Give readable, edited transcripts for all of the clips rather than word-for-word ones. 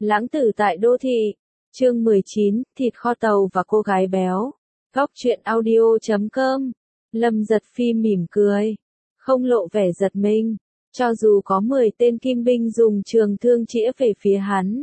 Lãng tử tại đô thị. Chương 19, thịt kho tàu và cô gái béo. Góc truyện audio.com. Lâm Giật Phi mỉm cười, không lộ vẻ giật mình, cho dù có 10 tên kim binh dùng trường thương chĩa về phía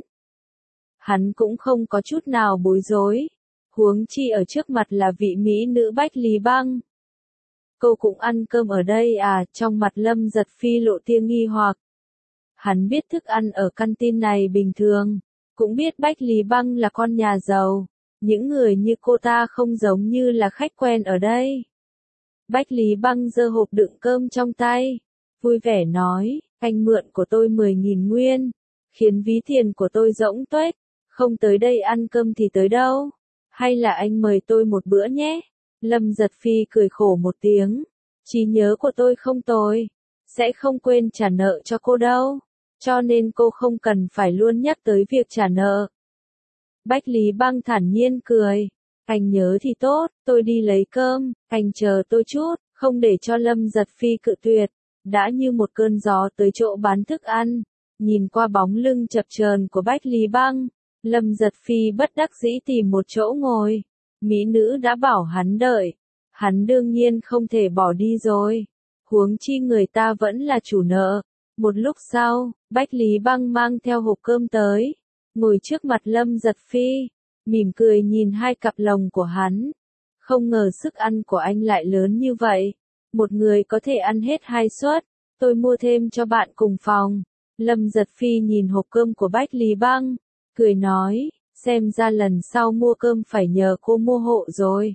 hắn cũng không có chút nào bối rối, huống chi ở trước mặt là vị mỹ nữ Bách Lý Băng. Cô cũng ăn cơm ở đây à? Trong mặt Lâm Giật Phi lộ tia nghi hoặc. Hắn biết thức ăn ở canteen này bình thường, cũng biết Bách Lý Băng là con nhà giàu, những người như cô ta không giống như là khách quen ở đây. Bách Lý Băng giơ hộp đựng cơm trong tay, vui vẻ nói, anh mượn của tôi 10.000 nguyên, khiến ví tiền của tôi rỗng tuếch, không tới đây ăn cơm thì tới đâu, hay là anh mời tôi một bữa nhé. Lâm Giật Phi cười khổ một tiếng, trí nhớ của tôi không tồi, sẽ không quên trả nợ cho cô đâu, cho nên cô không cần phải luôn nhắc tới việc trả nợ. Bách Lý Băng thản nhiên cười, anh nhớ thì tốt, tôi đi lấy cơm, anh chờ tôi chút, không để cho Lâm Giật Phi cự tuyệt, đã như một cơn gió tới chỗ bán thức ăn, nhìn qua bóng lưng chập chờn của Bách Lý Băng, Lâm Giật Phi bất đắc dĩ tìm một chỗ ngồi, mỹ nữ đã bảo hắn đợi, hắn đương nhiên không thể bỏ đi rồi, huống chi người ta vẫn là chủ nợ. Một lúc sau, Bách Lý Băng mang theo hộp cơm tới, ngồi trước mặt Lâm Giật Phi, mỉm cười nhìn hai cặp lồng của hắn. Không ngờ sức ăn của anh lại lớn như vậy, một người có thể ăn hết 2 suất, tôi mua thêm cho bạn cùng phòng. Lâm Giật Phi nhìn hộp cơm của Bách Lý Băng, cười nói, xem ra lần sau mua cơm phải nhờ cô mua hộ rồi.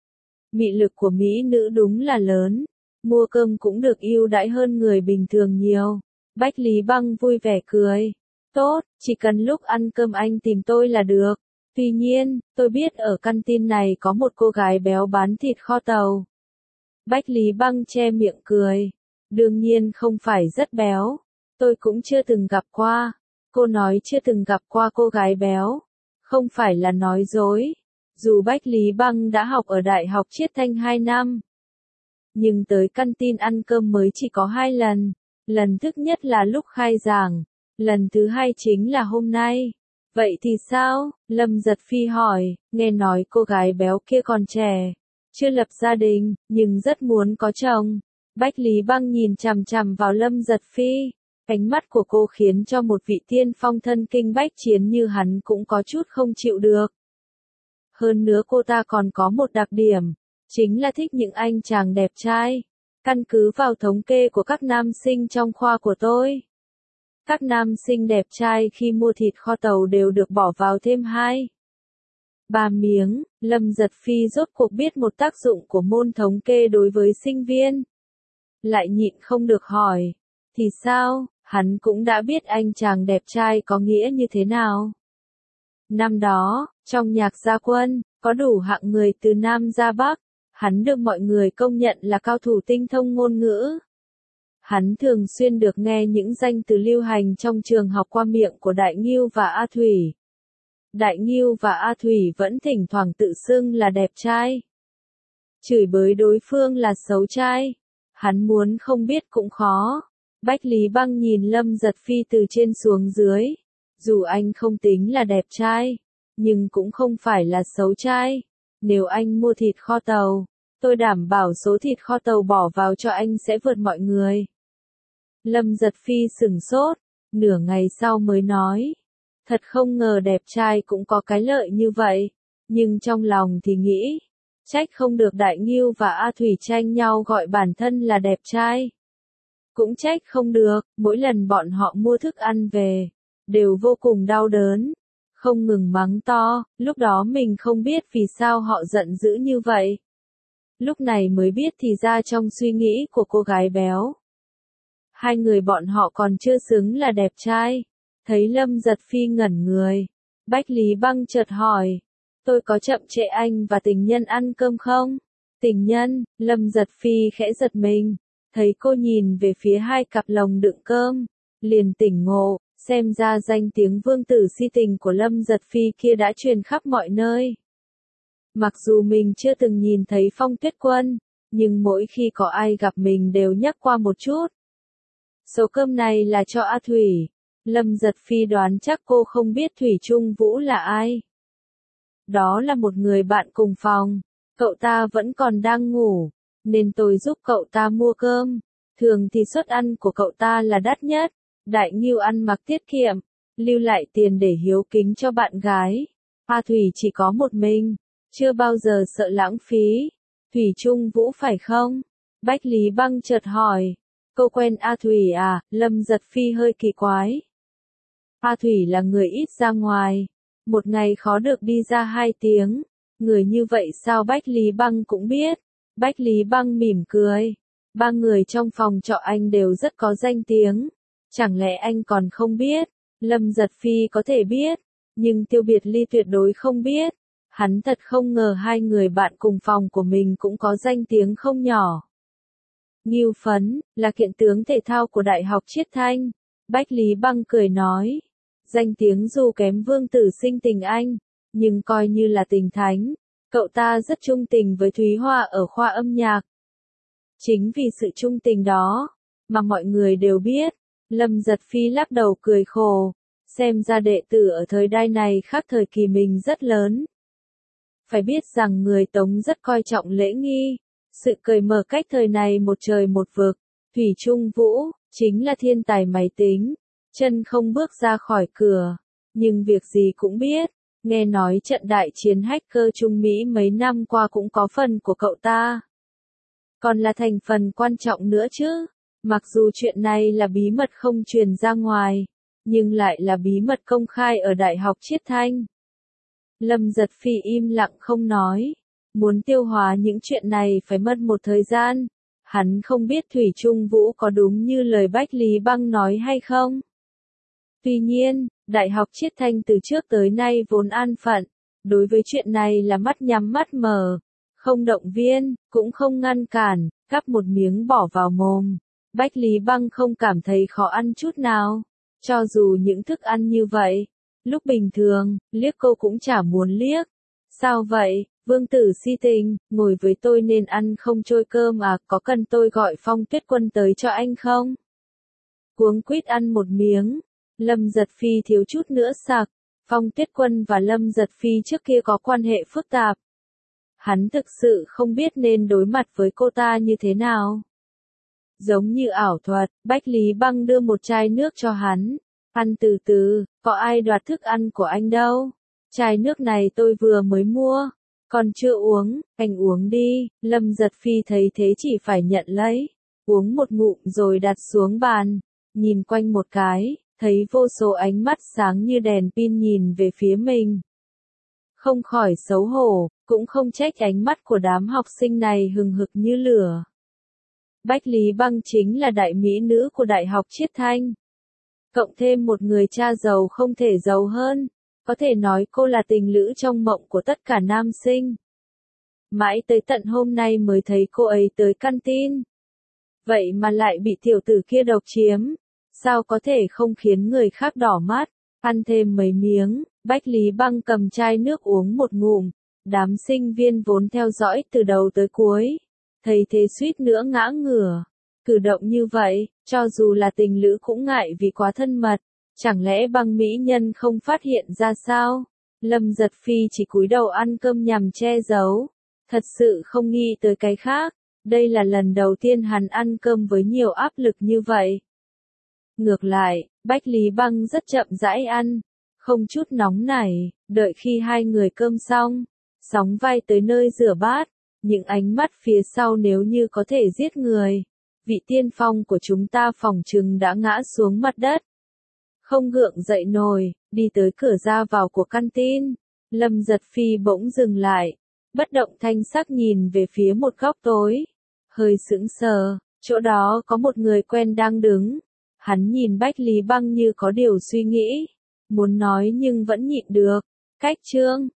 Mị lực của mỹ nữ đúng là lớn, mua cơm cũng được ưu đãi hơn người bình thường nhiều. Bách Lý Băng vui vẻ cười, tốt, chỉ cần lúc ăn cơm anh tìm tôi là được. Tuy nhiên, tôi biết ở canteen này có một cô gái béo bán thịt kho tàu. Bách Lý Băng che miệng cười, đương nhiên không phải rất béo, tôi cũng chưa từng gặp qua. Cô nói chưa từng gặp qua cô gái béo, không phải là nói dối. Dù Bách Lý Băng đã học ở Đại học Chiết Thanh 2 năm, nhưng tới canteen ăn cơm mới chỉ có 2 lần. Lần thứ nhất là lúc khai giảng, lần thứ hai chính là hôm nay. Vậy thì sao? Lâm Giật Phi hỏi, nghe nói cô gái béo kia còn trẻ, chưa lập gia đình, nhưng rất muốn có chồng. Bách Lý Băng nhìn chằm chằm vào Lâm Giật Phi, ánh mắt của cô khiến cho một vị tiên phong thân kinh bách chiến như hắn cũng có chút không chịu được. Hơn nữa cô ta còn có một đặc điểm, chính là thích những anh chàng đẹp trai. Căn cứ vào thống kê của các nam sinh trong khoa của tôi, các nam sinh đẹp trai khi mua thịt kho tàu đều được bỏ vào thêm 2-3 miếng. Lâm Giật Phi rốt cuộc biết một tác dụng của môn thống kê đối với sinh viên. Lại nhịn không được hỏi, thì sao? Hắn cũng đã biết anh chàng đẹp trai có nghĩa như thế nào. Năm đó, trong nhạc gia quân, có đủ hạng người từ Nam ra Bắc. Hắn được mọi người công nhận là cao thủ tinh thông ngôn ngữ. Hắn thường xuyên được nghe những danh từ lưu hành trong trường học qua miệng của Đại Ngưu và A Thủy. Đại Ngưu và A Thủy vẫn thỉnh thoảng tự xưng là đẹp trai, chửi bới đối phương là xấu trai. Hắn muốn không biết cũng khó. Bách Lý Băng nhìn Lâm Giật Phi từ trên xuống dưới. Dù anh không tính là đẹp trai, nhưng cũng không phải là xấu trai. Nếu anh mua thịt kho tàu, tôi đảm bảo số thịt kho tàu bỏ vào cho anh sẽ vượt mọi người. Lâm Giật Phi sửng sốt, nửa ngày sau mới nói, thật không ngờ đẹp trai cũng có cái lợi như vậy, nhưng trong lòng thì nghĩ, trách không được Đại Ngưu và A Thủy tranh nhau gọi bản thân là đẹp trai. Cũng trách không được, mỗi lần bọn họ mua thức ăn về, đều vô cùng đau đớn, không ngừng mắng to, lúc đó mình không biết vì sao họ giận dữ như vậy. Lúc này mới biết thì ra trong suy nghĩ của cô gái béo, hai người bọn họ còn chưa xứng là đẹp trai. Thấy Lâm Giật Phi ngẩn người, Bách Lý Băng chợt hỏi, tôi có chậm trễ anh và tình nhân ăn cơm không? Tình nhân? Lâm Giật Phi khẽ giật mình, thấy cô nhìn về phía hai cặp lồng đựng cơm, liền tỉnh ngộ, xem ra danh tiếng vương tử si tình của Lâm Giật Phi kia đã truyền khắp mọi nơi. Mặc dù mình chưa từng nhìn thấy Phong Tuyết Quân, nhưng mỗi khi có ai gặp mình đều nhắc qua một chút. Số cơm này là cho A Thủy. Lâm Giật Phi đoán chắc cô không biết Thủy Trung Vũ là ai. Đó là một người bạn cùng phòng, cậu ta vẫn còn đang ngủ, nên tôi giúp cậu ta mua cơm. Thường thì suất ăn của cậu ta là đắt nhất, Đại Ngưu ăn mặc tiết kiệm, lưu lại tiền để hiếu kính cho bạn gái. A Thủy chỉ có một mình, chưa bao giờ sợ lãng phí. Thủy Trung Vũ phải không? Bách Lý Băng chợt hỏi. Cô quen A Thủy à? Lâm Giật Phi hơi kỳ quái. A Thủy là người ít ra ngoài, một ngày khó được đi ra 2 tiếng. Người như vậy sao Bách Lý Băng cũng biết? Bách Lý Băng mỉm cười. 3 người trong phòng trọ anh đều rất có danh tiếng. Chẳng lẽ anh còn không biết? Lâm Giật Phi có thể biết, nhưng Tiêu Biệt Ly tuyệt đối không biết. Hắn thật không ngờ 2 người bạn cùng phòng của mình cũng có danh tiếng không nhỏ. Ngưu Phấn, là kiện tướng thể thao của Đại học Chiết Thanh. Bách Lý Băng cười nói. Danh tiếng dù kém Vương Tử Sinh tình anh, nhưng coi như là tình thánh. Cậu ta rất trung tình với Thúy Hoa ở khoa âm nhạc. Chính vì sự trung tình đó, mà mọi người đều biết. Lâm Giật Phi lắc đầu cười khổ. Xem ra đệ tử ở thời đại này khác thời kỳ mình rất lớn. Phải biết rằng người Tống rất coi trọng lễ nghi. Sự cởi mở cách thời này một trời một vực. Thủy Trung Vũ, chính là thiên tài máy tính. Chân không bước ra khỏi cửa. Nhưng việc gì cũng biết. Nghe nói trận đại chiến hacker Trung Mỹ mấy năm qua cũng có phần của cậu ta. Còn là thành phần quan trọng nữa chứ. Mặc dù chuyện này là bí mật không truyền ra ngoài, nhưng lại là bí mật công khai ở Đại học Chiết Thanh. Lâm Giật Phi im lặng không nói. Muốn tiêu hóa những chuyện này phải mất một thời gian. Hắn không biết Thủy Trung Vũ có đúng như lời Bách Lý Băng nói hay không. Tuy nhiên, Đại học Chiết Thanh từ trước tới nay vốn an phận. Đối với chuyện này là mắt nhắm mắt mở. Không động viên, cũng không ngăn cản, cắp một miếng bỏ vào mồm. Bách Lý Băng không cảm thấy khó ăn chút nào. Cho dù những thức ăn như vậy, lúc bình thường, liếc cô cũng chả muốn liếc. Sao vậy, Vương Tử si tình, ngồi với tôi nên ăn không trôi cơm à, có cần tôi gọi Phong Tuyết Quân tới cho anh không? Cuống quýt ăn một miếng, Lâm Giật Phi thiếu chút nữa sặc. Phong Tuyết Quân và Lâm Giật Phi trước kia có quan hệ phức tạp. Hắn thực sự không biết nên đối mặt với cô ta như thế nào. Giống như ảo thuật, Bách Lý Băng đưa một chai nước cho hắn. Ăn từ từ, có ai đoạt thức ăn của anh đâu. Chai nước này tôi vừa mới mua. Còn chưa uống, anh uống đi. Lâm Giật Phi thấy thế chỉ phải nhận lấy. Uống một ngụm rồi đặt xuống bàn. Nhìn quanh một cái, thấy vô số ánh mắt sáng như đèn pin nhìn về phía mình. Không khỏi xấu hổ, cũng không trách ánh mắt của đám học sinh này hừng hực như lửa. Bách Lý Băng chính là đại mỹ nữ của Đại học Chiết Thanh. Cộng thêm một người cha giàu không thể giàu hơn, có thể nói cô là tình lữ trong mộng của tất cả nam sinh. Mãi tới tận hôm nay mới thấy cô ấy tới căn tin. Vậy mà lại bị tiểu tử kia độc chiếm, sao có thể không khiến người khác đỏ mắt. Ăn thêm mấy miếng, Bách Lý Băng cầm chai nước uống một ngụm. Đám sinh viên vốn theo dõi từ đầu tới cuối, thấy thế suýt nữa ngã ngửa. Cử động như vậy, cho dù là tình lữ cũng ngại vì quá thân mật. Chẳng lẽ Băng mỹ nhân không phát hiện ra sao? Lâm Giật Phi chỉ cúi đầu ăn cơm nhằm che giấu. Thật sự không nghĩ tới cái khác. Đây là lần đầu tiên hắn ăn cơm với nhiều áp lực như vậy. Ngược lại, Bách Lý Băng rất chậm rãi ăn, không chút nóng nảy. Đợi khi 2 người cơm xong, sóng vai tới nơi rửa bát. Những ánh mắt phía sau nếu như có thể giết người. Vị tiên phong của chúng ta phỏng chừng đã ngã xuống mặt đất. Không gượng dậy nổi, đi tới cửa ra vào của căn tin. Lâm Giật Phi bỗng dừng lại, bất động thanh sắc nhìn về phía một góc tối. Hơi sững sờ, chỗ đó có một người quen đang đứng. Hắn nhìn Bách Lý Băng như có điều suy nghĩ. Muốn nói nhưng vẫn nhịn được. Cách chương